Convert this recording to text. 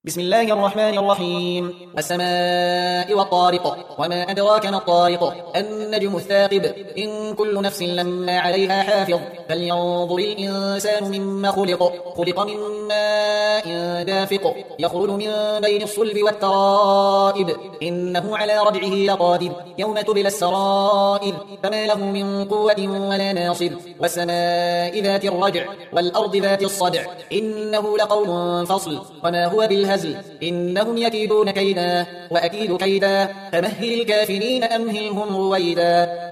بسم الله الرحمن الرحيم. السماء والطارق، وما أدراك ما الطارق. النجم الثاقب. إن كل نفس لما عليها حافظ. فلينظر الإنسان مما خلق. خلق من ماء دافق، يخرج من بين الصلب والترائب. إنه على رجعه لقادر. يوم تبلى السرائر، فما له من قوة ولا ناصر. والسماء ذات الرجع، والأرض ذات الصدع. إنه لقول فصل، وما هو بالهزل. إنهم يكيدون كيدا، وأكيد كيدا. فمهل الكافرين أمهلهم رويدا.